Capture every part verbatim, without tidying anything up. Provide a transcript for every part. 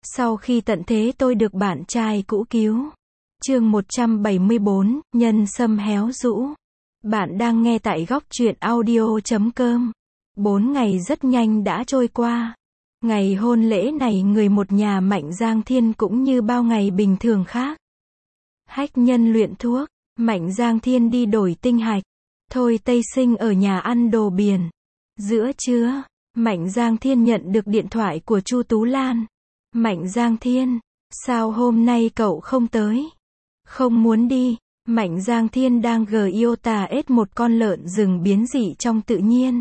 Sau khi tận thế tôi được bạn trai cũ cứu. Chương một trăm bảy mươi bốn, nhân sâm héo rũ. Bạn đang nghe tại góc truyện audio chấm com. Bốn ngày rất nhanh đã trôi qua. Ngày hôn lễ này người một nhà Mạnh Giang Thiên cũng như bao ngày bình thường khác. Hách nhân luyện thuốc, Mạnh Giang Thiên đi đổi tinh hạch. Thôi Tây Sinh ở nhà ăn đồ biển. Giữa trưa, Mạnh Giang Thiên nhận được điện thoại của Chu Tú Lan. Mạnh Giang Thiên, sao hôm nay cậu không tới? Không muốn đi. Mạnh Giang Thiên đang giota ết một con lợn rừng biến dị trong tự nhiên.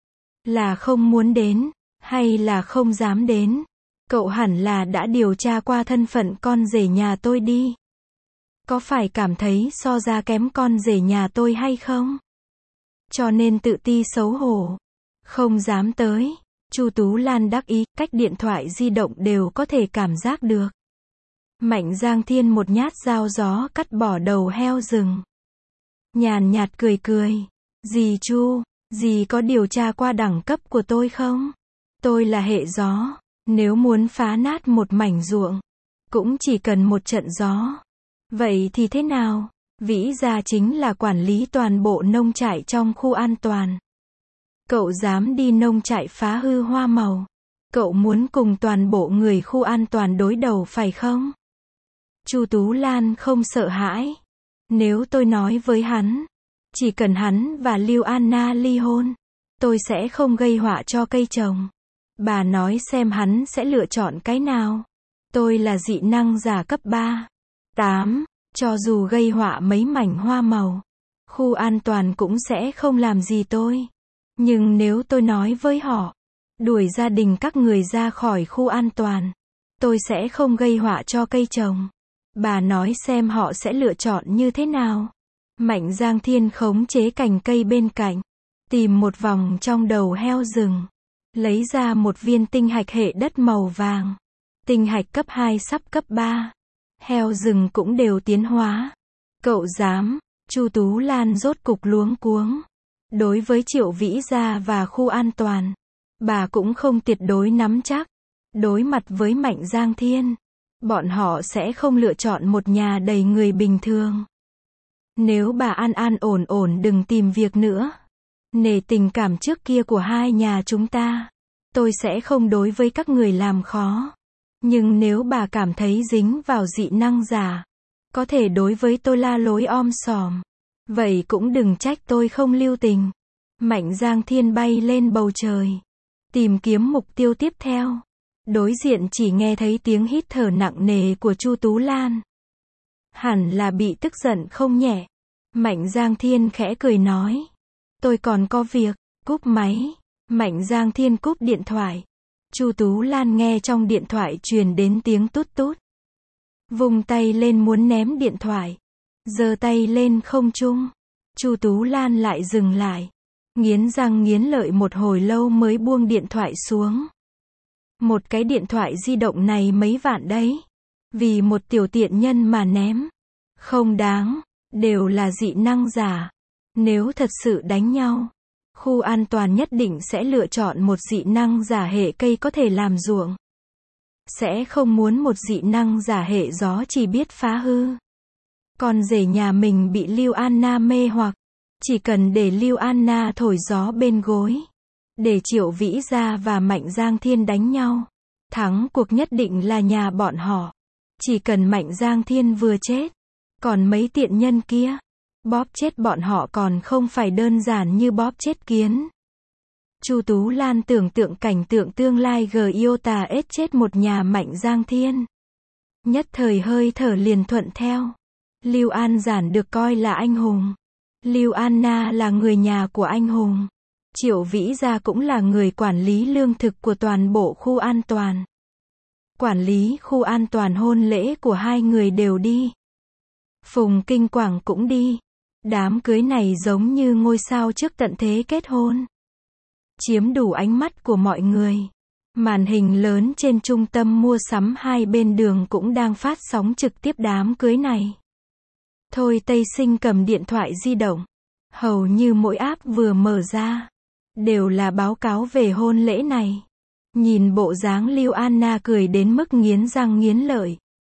Là không muốn đến, hay là không dám đến? Cậu hẳn là đã điều tra qua thân phận con rể nhà tôi đi. Có phải cảm thấy so ra kém con rể nhà tôi hay không? Cho nên tự ti xấu hổ, không dám tới. Chu Tú Lan đắc ý, cách điện thoại di động đều có thể cảm giác được. Mạnh Giang Thiên một nhát dao gió cắt bỏ đầu heo rừng. Nhàn nhạt cười cười. Dì Chu, dì có điều tra qua đẳng cấp của tôi không? Tôi là hệ gió. Nếu muốn phá nát một mảnh ruộng, cũng chỉ cần một trận gió. Vậy thì thế nào? Vĩ gia chính là quản lý toàn bộ nông trại trong khu an toàn. Cậu dám đi nông trại phá hư hoa màu. Cậu muốn cùng toàn bộ người khu an toàn đối đầu phải không? Chu Tú Lan không sợ hãi. Nếu tôi nói với hắn, chỉ cần hắn và Lưu Anna ly hôn, tôi sẽ không gây họa cho cây trồng. Bà nói xem hắn sẽ lựa chọn cái nào. Tôi là dị năng giả cấp ba. tám. Cho dù gây họa mấy mảnh hoa màu, khu an toàn cũng sẽ không làm gì tôi. Nhưng nếu tôi nói với họ, đuổi gia đình các người ra khỏi khu an toàn, tôi sẽ không gây họa cho cây trồng. Bà nói xem họ sẽ lựa chọn như thế nào. Mạnh Giang Thiên khống chế cành cây bên cạnh, tìm một vòng trong đầu heo rừng, lấy ra một viên tinh hạch hệ đất màu vàng. Tinh hạch cấp hai sắp cấp ba. Heo rừng cũng đều tiến hóa. Cậu dám? Chu Tú Lan rốt cục luống cuống. Đối với Triệu Vĩ gia và khu an toàn, bà cũng không tuyệt đối nắm chắc. Đối mặt với Mạnh Giang Thiên, bọn họ sẽ không lựa chọn một nhà đầy người bình thường. Nếu bà an an ổn ổn đừng tìm việc nữa, nể tình cảm trước kia của hai nhà chúng ta, tôi sẽ không đối với các người làm khó. Nhưng nếu bà cảm thấy dính vào dị năng giả, có thể đối với tôi la lối om sòm, vậy cũng đừng trách tôi không lưu tình. Mạnh Giang Thiên bay lên bầu trời, tìm kiếm mục tiêu tiếp theo. Đối diện chỉ nghe thấy tiếng hít thở nặng nề của Chu Tú Lan. Hẳn là bị tức giận không nhẹ. Mạnh Giang Thiên khẽ cười nói. Tôi còn có việc. Cúp máy. Mạnh Giang Thiên cúp điện thoại. Chu Tú Lan nghe trong điện thoại truyền đến tiếng tút tút. Vùng tay lên muốn ném điện thoại. Giơ tay lên không trung. Chu Tú Lan lại dừng lại. Nghiến răng nghiến lợi một hồi lâu mới buông điện thoại xuống. Một cái điện thoại di động này mấy vạn đấy. Vì một tiểu tiện nhân mà ném. Không đáng. Đều là dị năng giả. Nếu thật sự đánh nhau, khu an toàn nhất định sẽ lựa chọn một dị năng giả hệ cây có thể làm ruộng. Sẽ không muốn một dị năng giả hệ gió chỉ biết phá hư. Con rể nhà mình bị Lưu Anna mê hoặc. Chỉ cần để Lưu Anna thổi gió bên gối. Để Triệu Vĩ gia và Mạnh Giang Thiên đánh nhau. Thắng cuộc nhất định là nhà bọn họ. Chỉ cần Mạnh Giang Thiên vừa chết. Còn mấy tiện nhân kia, bóp chết bọn họ còn không phải đơn giản như bóp chết kiến. Chu Tú Lan tưởng tượng cảnh tượng tương lai giota ết chết một nhà Mạnh Giang Thiên. Nhất thời hơi thở liền thuận theo. Lưu An Giản được coi là anh hùng. Lưu Anna là người nhà của anh hùng. Triệu Vĩ gia cũng là người quản lý lương thực của toàn bộ khu an toàn. Quản lý khu an toàn hôn lễ của hai người đều đi. Phùng Kinh Quảng cũng đi. Đám cưới này giống như ngôi sao trước tận thế kết hôn. Chiếm đủ ánh mắt của mọi người. Màn hình lớn trên trung tâm mua sắm hai bên đường cũng đang phát sóng trực tiếp đám cưới này. Thôi Tây Sinh cầm điện thoại di động. Hầu như mỗi app vừa mở ra, đều là báo cáo về hôn lễ này. Nhìn bộ dáng Lưu Anna cười đến mức nghiến răng nghiến lợi.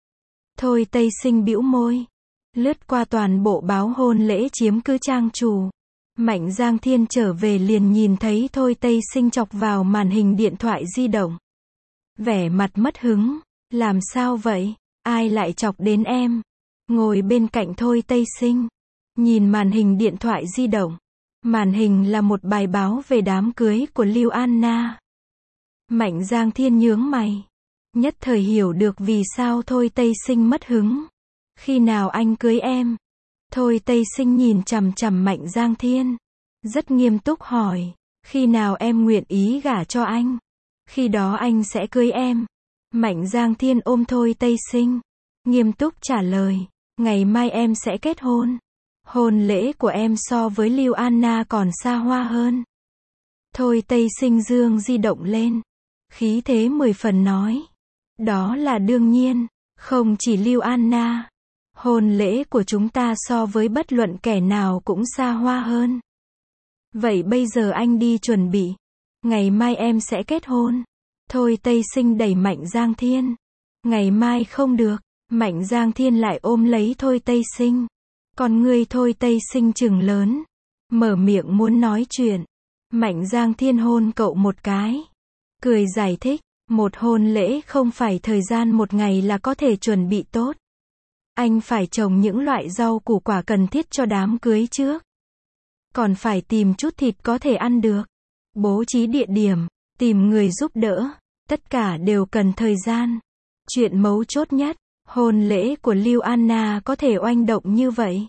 Thôi Tây Sinh bĩu môi. Lướt qua toàn bộ báo hôn lễ chiếm cứ trang chủ. Mạnh Giang Thiên trở về liền nhìn thấy Thôi Tây Sinh chọc vào màn hình điện thoại di động. Vẻ mặt mất hứng. Làm sao vậy? Ai lại chọc đến em? Ngồi bên cạnh Thôi Tây Sinh. Nhìn màn hình điện thoại di động. Màn hình là một bài báo về đám cưới của Lưu Anna. Mạnh Giang Thiên nhướng mày. Nhất thời hiểu được vì sao Thôi Tây Sinh mất hứng. Khi nào anh cưới em? Thôi Tây Sinh nhìn chằm chằm Mạnh Giang Thiên. Rất nghiêm túc hỏi. Khi nào em nguyện ý gả cho anh? Khi đó anh sẽ cưới em. Mạnh Giang Thiên ôm Thôi Tây Sinh. Nghiêm túc trả lời. Ngày mai em sẽ kết hôn. Hôn lễ của em so với Lưu Anna còn xa hoa hơn. Thôi Tây Sinh dương di động lên. Khí thế mười phần nói. Đó là đương nhiên. Không chỉ Lưu Anna. Hôn lễ của chúng ta so với bất luận kẻ nào cũng xa hoa hơn. Vậy bây giờ anh đi chuẩn bị. Ngày mai em sẽ kết hôn. Thôi Tây Sinh đẩy Mạnh Giang Thiên. Ngày mai không được. Mạnh Giang Thiên lại ôm lấy Thôi Tây Sinh. Còn người Thôi Tây Sinh trừng lớn. Mở miệng muốn nói chuyện. Mạnh Giang Thiên hôn cậu một cái. Cười giải thích. Một hôn lễ không phải thời gian một ngày là có thể chuẩn bị tốt. Anh phải trồng những loại rau củ quả cần thiết cho đám cưới trước. Còn phải tìm chút thịt có thể ăn được. Bố trí địa điểm. Tìm người giúp đỡ. Tất cả đều cần thời gian. Chuyện mấu chốt nhất. Hôn lễ của Lưu Anna có thể oanh động như vậy.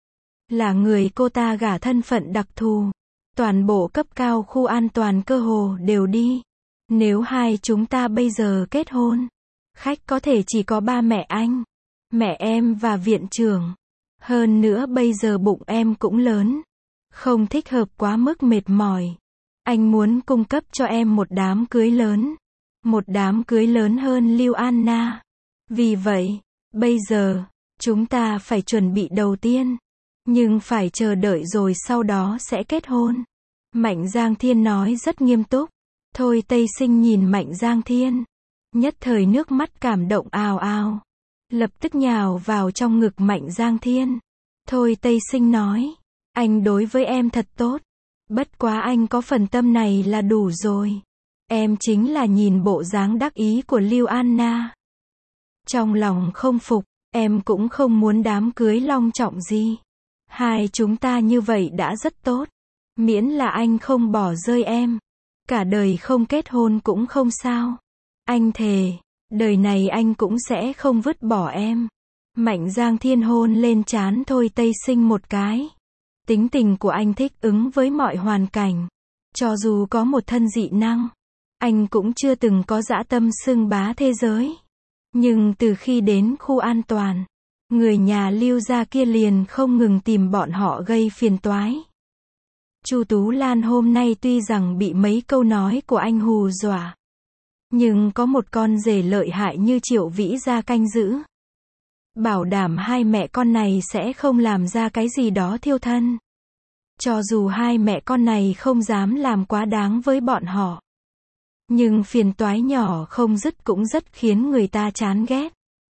Là người cô ta gả thân phận đặc thù. Toàn bộ cấp cao khu an toàn cơ hồ đều đi. Nếu hai chúng ta bây giờ kết hôn. Khách có thể chỉ có ba mẹ anh. Mẹ em và viện trưởng. Hơn nữa bây giờ bụng em cũng lớn. Không thích hợp quá mức mệt mỏi. Anh muốn cung cấp cho em một đám cưới lớn. Một đám cưới lớn hơn Lưu Anna. Vì vậy, bây giờ, chúng ta phải chuẩn bị đầu tiên. Nhưng phải chờ đợi rồi sau đó sẽ kết hôn. Mạnh Giang Thiên nói rất nghiêm túc. Thôi Tây Sinh nhìn Mạnh Giang Thiên. Nhất thời nước mắt cảm động ào ào. Lập tức nhào vào trong ngực Mạnh Giang Thiên. Thôi Tây Sinh nói. Anh đối với em thật tốt. Bất quá anh có phần tâm này là đủ rồi. Em chính là nhìn bộ dáng đắc ý của Lưu Anna. Trong lòng không phục, em cũng không muốn đám cưới long trọng gì. Hai chúng ta như vậy đã rất tốt. Miễn là anh không bỏ rơi em. Cả đời không kết hôn cũng không sao. Anh thề, đời này anh cũng sẽ không vứt bỏ em. Mạnh Giang Thiên hôn lên trán Thôi Tây Sinh một cái. Tính tình của anh thích ứng với mọi hoàn cảnh. Cho dù có một thân dị năng, anh cũng chưa từng có dã tâm xưng bá thế giới. Nhưng từ khi đến khu an toàn, người nhà Lưu gia kia liền không ngừng tìm bọn họ gây phiền toái. Chu Tú Lan hôm nay tuy rằng bị mấy câu nói của anh hù dọa, nhưng có một con rể lợi hại như Triệu Vĩ gia canh giữ. Bảo đảm hai mẹ con này sẽ không làm ra cái gì đó thiêu thân. Cho dù hai mẹ con này không dám làm quá đáng với bọn họ. Nhưng phiền toái nhỏ không dứt cũng rất khiến người ta chán ghét.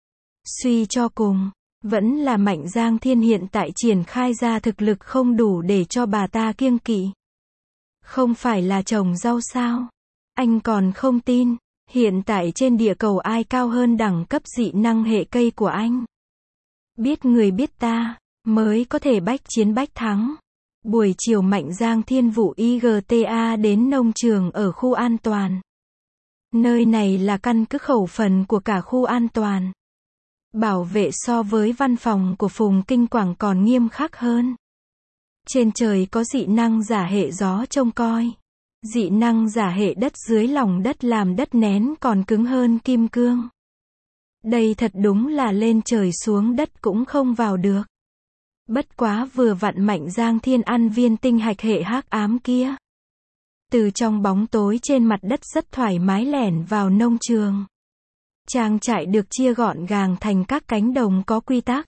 Suy cho cùng, vẫn là Mạnh Giang Thiên hiện tại triển khai ra thực lực không đủ để cho bà ta kiêng kỵ. Không phải là trồng rau sao? Anh còn không tin, hiện tại trên địa cầu ai cao hơn đẳng cấp dị năng hệ cây của anh. Biết người biết ta, mới có thể bách chiến bách thắng. Buổi chiều Mạnh Giang Thiên vụ i giê tê a đến nông trường ở khu an toàn. Nơi này là căn cứ khẩu phần của cả khu an toàn. Bảo vệ so với văn phòng của Phùng Kinh Quảng còn nghiêm khắc hơn. Trên trời có dị năng giả hệ gió trông coi. Dị năng giả hệ đất dưới lòng đất làm đất nén còn cứng hơn kim cương. Đây thật đúng là lên trời xuống đất cũng không vào được. Bất quá vừa vặn Mạnh Giang Thiên ăn viên tinh hạch hệ hắc ám kia. Từ trong bóng tối trên mặt đất rất thoải mái lẻn vào nông trường. Trang trại được chia gọn gàng thành các cánh đồng có quy tắc.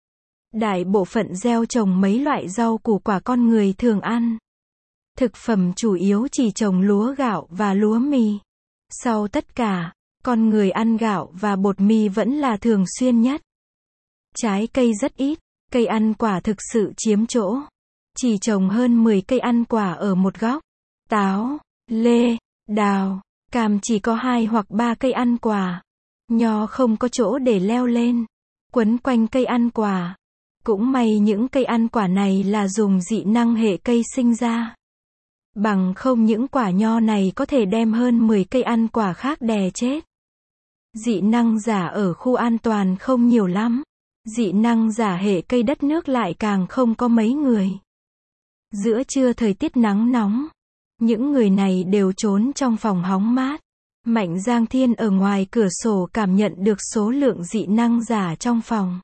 Đại bộ phận gieo trồng mấy loại rau củ quả con người thường ăn. Thực phẩm chủ yếu chỉ trồng lúa gạo và lúa mì. Sau tất cả, con người ăn gạo và bột mì vẫn là thường xuyên nhất. Trái cây rất ít, cây ăn quả thực sự chiếm chỗ. Chỉ trồng hơn mười cây ăn quả ở một góc. Táo, lê, đào, cam chỉ có hai hoặc ba cây ăn quả. Nho không có chỗ để leo lên, quấn quanh cây ăn quả. Cũng may những cây ăn quả này là dùng dị năng hệ cây sinh ra. Bằng không những quả nho này có thể đem hơn mười cây ăn quả khác đè chết. Dị năng giả ở khu an toàn không nhiều lắm. Dị năng giả hệ cây đất nước lại càng không có mấy người. Giữa trưa thời tiết nắng nóng, những người này đều trốn trong phòng hóng mát. Mạnh Giang Thiên ở ngoài cửa sổ cảm nhận được số lượng dị năng giả trong phòng.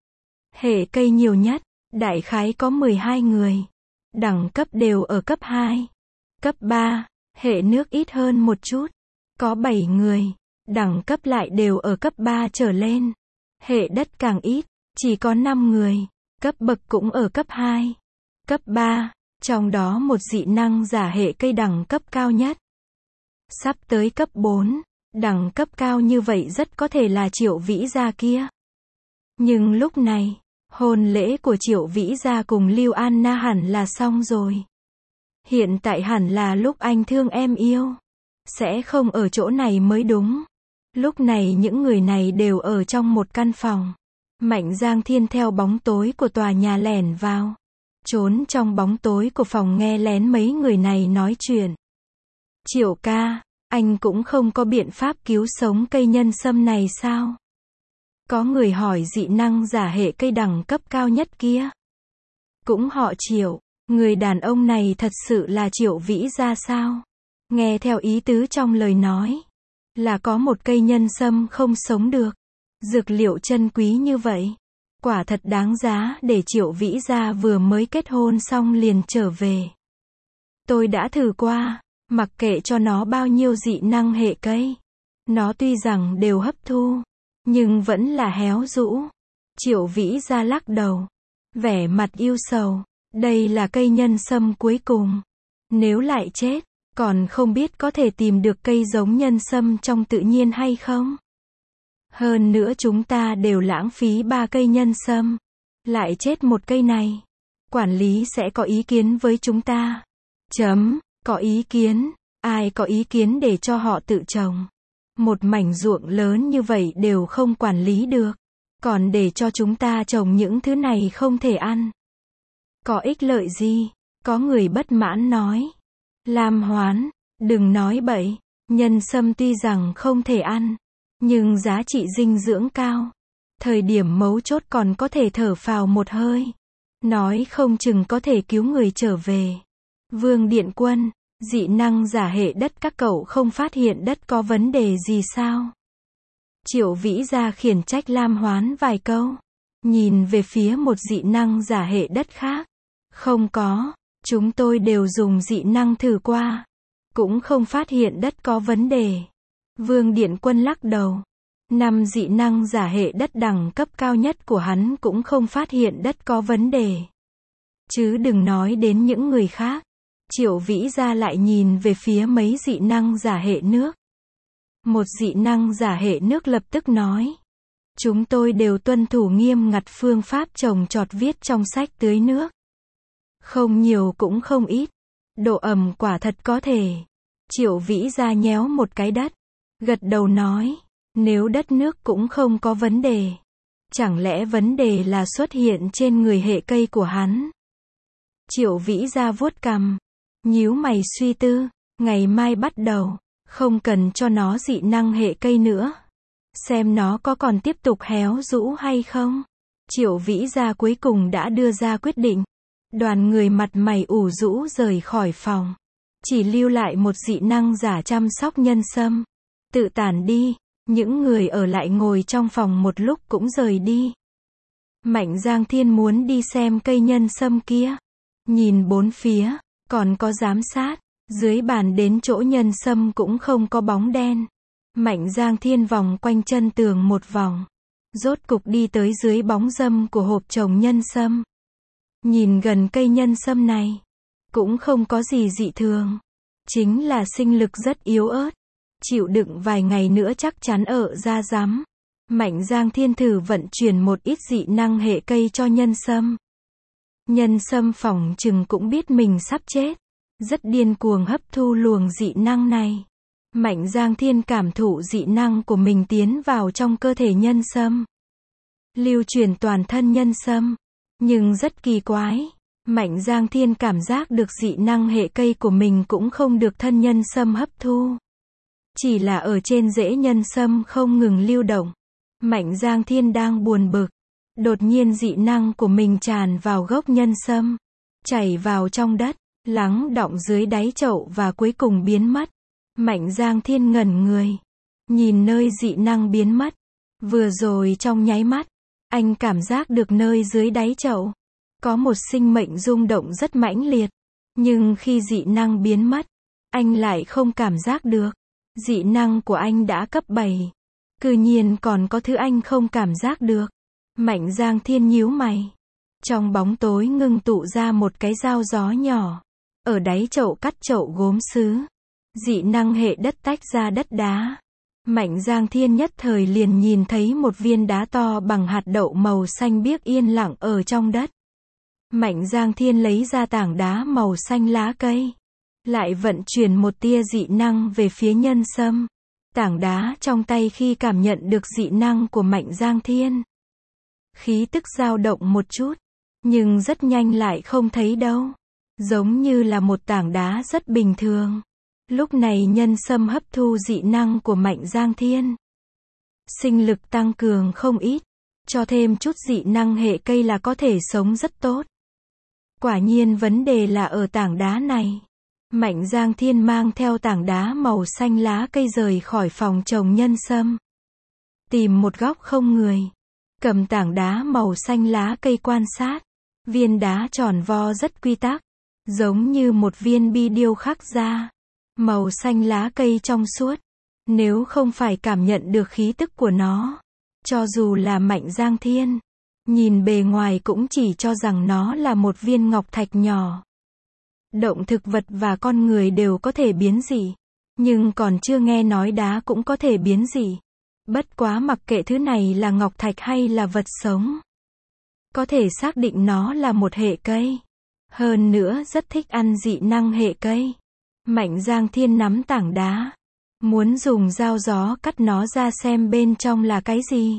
Hệ cây nhiều nhất, đại khái có mười hai người. Đẳng cấp đều ở cấp hai. Cấp ba, hệ nước ít hơn một chút. Có bảy người. Đẳng cấp lại đều ở cấp ba trở lên. Hệ đất càng ít, chỉ có năm người. Cấp bậc cũng ở cấp hai. Cấp ba, trong đó một dị năng giả hệ cây đẳng cấp cao nhất. Sắp tới cấp bốn, đẳng cấp cao như vậy rất có thể là Triệu Vĩ Gia kia. Nhưng lúc này, hôn lễ của Triệu Vĩ Gia cùng Lưu Anna hẳn là xong rồi. Hiện tại hẳn là lúc anh thương em yêu. Sẽ không ở chỗ này mới đúng. Lúc này những người này đều ở trong một căn phòng. Mạnh Giang Thiên theo bóng tối của tòa nhà lẻn vào. Trốn trong bóng tối của phòng nghe lén mấy người này nói chuyện. Triệu ca, anh cũng không có biện pháp cứu sống cây nhân sâm này sao? Có người hỏi dị năng giả hệ cây đẳng cấp cao nhất kia. Cũng họ Triệu, người đàn ông này thật sự là Triệu Vĩ Gia sao? Nghe theo ý tứ trong lời nói, là có một cây nhân sâm không sống được. Dược liệu chân quý như vậy, quả thật đáng giá để Triệu Vĩ Gia vừa mới kết hôn xong liền trở về. Tôi đã thử qua, mặc kệ cho nó bao nhiêu dị năng hệ cây. Nó tuy rằng đều hấp thu, nhưng vẫn là héo rũ. Triệu Vĩ Gia lắc đầu, vẻ mặt yêu sầu. Đây là cây nhân sâm cuối cùng. Nếu lại chết, còn không biết có thể tìm được cây giống nhân sâm trong tự nhiên hay không. Hơn nữa chúng ta đều lãng phí ba cây nhân sâm. Lại chết một cây này. Quản lý sẽ có ý kiến với chúng ta. Chấm, có ý kiến. Ai có ý kiến để cho họ tự trồng. Một mảnh ruộng lớn như vậy đều không quản lý được. Còn để cho chúng ta trồng những thứ này không thể ăn. Có ích lợi gì? Có người bất mãn nói. Lam Hoán, đừng nói bậy. Nhân sâm tuy rằng không thể ăn, nhưng giá trị dinh dưỡng cao. Thời điểm mấu chốt còn có thể thở phào một hơi. Nói không chừng có thể cứu người trở về. Vương Điện Quân, dị năng giả hệ đất các cậu không phát hiện đất có vấn đề gì sao? Triệu Vĩ Gia khiển trách Lam Hoán vài câu. Nhìn về phía một dị năng giả hệ đất khác. Không có, chúng tôi đều dùng dị năng thử qua. Cũng không phát hiện đất có vấn đề. Vương Điện Quân lắc đầu. Năm dị năng giả hệ đất đẳng cấp cao nhất của hắn cũng không phát hiện đất có vấn đề. Chứ đừng nói đến những người khác. Triệu Vĩ Gia lại nhìn về phía mấy dị năng giả hệ nước. Một dị năng giả hệ nước lập tức nói. Chúng tôi đều tuân thủ nghiêm ngặt phương pháp trồng trọt viết trong sách tưới nước. Không nhiều cũng không ít. Độ ẩm quả thật có thể. Triệu Vĩ Gia nhéo một cái đất. Gật đầu nói. Nếu đất nước cũng không có vấn đề. Chẳng lẽ vấn đề là xuất hiện trên người hệ cây của hắn? Triệu Vĩ Gia vuốt cằm. Nhíu mày suy tư. Ngày mai bắt đầu. Không cần cho nó dị năng hệ cây nữa. Xem nó có còn tiếp tục héo rũ hay không. Triệu Vĩ Gia cuối cùng đã đưa ra quyết định. Đoàn người mặt mày ủ rũ rời khỏi phòng. Chỉ lưu lại một dị năng giả chăm sóc nhân sâm. Tự tản đi. Những người ở lại ngồi trong phòng một lúc cũng rời đi. Mạnh Giang Thiên muốn đi xem cây nhân sâm kia. Nhìn bốn phía, còn có giám sát. Dưới bàn đến chỗ nhân sâm cũng không có bóng đen. Mạnh Giang Thiên vòng quanh chân tường một vòng. Rốt cục đi tới dưới bóng râm của hộp trồng nhân sâm. Nhìn gần cây nhân sâm này, cũng không có gì dị thường. Chính là sinh lực rất yếu ớt. Chịu đựng vài ngày nữa chắc chắn ở ra rắm. Mạnh Giang Thiên thử vận chuyển một ít dị năng hệ cây cho Nhân Sâm. Nhân Sâm phỏng chừng cũng biết mình sắp chết, rất điên cuồng hấp thu luồng dị năng này. Mạnh Giang Thiên cảm thụ dị năng của mình tiến vào trong cơ thể Nhân Sâm, lưu truyền toàn thân Nhân Sâm. Nhưng rất kỳ quái, Mạnh Giang Thiên cảm giác được dị năng hệ cây của mình cũng không được thân Nhân Sâm hấp thu. Chỉ là ở trên rễ Nhân Sâm không ngừng lưu động. Mạnh Giang Thiên đang buồn bực. Đột nhiên dị năng của mình tràn vào gốc Nhân Sâm, chảy vào trong đất, lắng đọng dưới đáy chậu và cuối cùng biến mất. Mạnh Giang Thiên ngẩn người, nhìn nơi dị năng biến mất. Vừa rồi trong nháy mắt, anh cảm giác được nơi dưới đáy chậu có một sinh mệnh rung động rất mãnh liệt. Nhưng khi dị năng biến mất, anh lại không cảm giác được. Dị năng của anh đã cấp bảy. Cư nhiên còn có thứ anh không cảm giác được. Mạnh Giang Thiên nhíu mày. Trong bóng tối ngưng tụ ra một cái dao gió nhỏ. Ở đáy chậu cắt chậu gốm sứ. Dị năng hệ đất tách ra đất đá. Mạnh Giang Thiên nhất thời liền nhìn thấy một viên đá to bằng hạt đậu màu xanh biếc yên lặng ở trong đất. Mạnh Giang Thiên lấy ra tảng đá màu xanh lá cây. Lại vận chuyển một tia dị năng về phía Nhân Sâm. Tảng đá trong tay khi cảm nhận được dị năng của Mạnh Giang Thiên, khí tức dao động một chút, nhưng rất nhanh lại không thấy đâu. Giống như là một tảng đá rất bình thường. Lúc này Nhân Sâm hấp thu dị năng của Mạnh Giang Thiên. Sinh lực tăng cường không ít. Cho thêm chút dị năng hệ cây là có thể sống rất tốt. Quả nhiên vấn đề là ở tảng đá này. Mạnh Giang Thiên mang theo tảng đá màu xanh lá cây rời khỏi phòng trồng Nhân Sâm. Tìm một góc không người. Cầm tảng đá màu xanh lá cây quan sát. Viên đá tròn vo rất quy tắc. Giống như một viên bi điêu khắc ra. Màu xanh lá cây trong suốt. Nếu không phải cảm nhận được khí tức của nó, cho dù là Mạnh Giang Thiên, nhìn bề ngoài cũng chỉ cho rằng nó là một viên ngọc thạch nhỏ. Động thực vật và con người đều có thể biến dị. Nhưng còn chưa nghe nói đá cũng có thể biến dị. Bất quá mặc kệ thứ này là ngọc thạch hay là vật sống, có thể xác định nó là một hệ cây. Hơn nữa rất thích ăn dị năng hệ cây. Mạnh Giang Thiên nắm tảng đá, muốn dùng dao gió cắt nó ra xem bên trong là cái gì.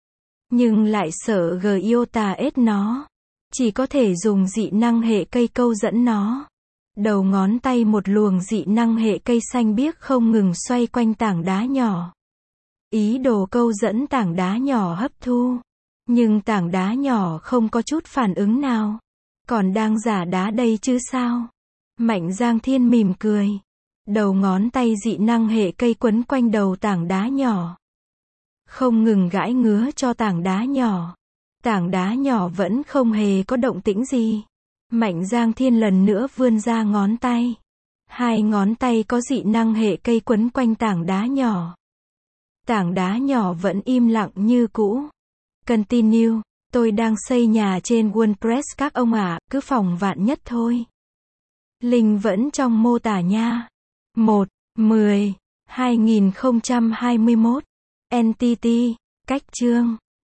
Nhưng lại sợ gờ iota ết nó. Chỉ có thể dùng dị năng hệ cây câu dẫn nó. Đầu ngón tay một luồng dị năng hệ cây xanh biếc không ngừng xoay quanh tảng đá nhỏ. Ý đồ câu dẫn tảng đá nhỏ hấp thu. Nhưng tảng đá nhỏ không có chút phản ứng nào. Còn đang giả đá đây chứ sao? Mạnh Giang Thiên mỉm cười. Đầu ngón tay dị năng hệ cây quấn quanh đầu tảng đá nhỏ. Không ngừng gãi ngứa cho tảng đá nhỏ. Tảng đá nhỏ vẫn không hề có động tĩnh gì. Mạnh Giang Thiên lần nữa vươn ra ngón tay. Hai ngón tay có dị năng hệ cây quấn quanh tảng đá nhỏ. Tảng đá nhỏ vẫn im lặng như cũ. Continue, tôi đang xây nhà trên WordPress các ông ạ, à, cứ phòng vạn nhất thôi. Link vẫn trong mô tả nha. một, mười, hai nghìn không trăm hai mươi mốt. Entity, cách chương.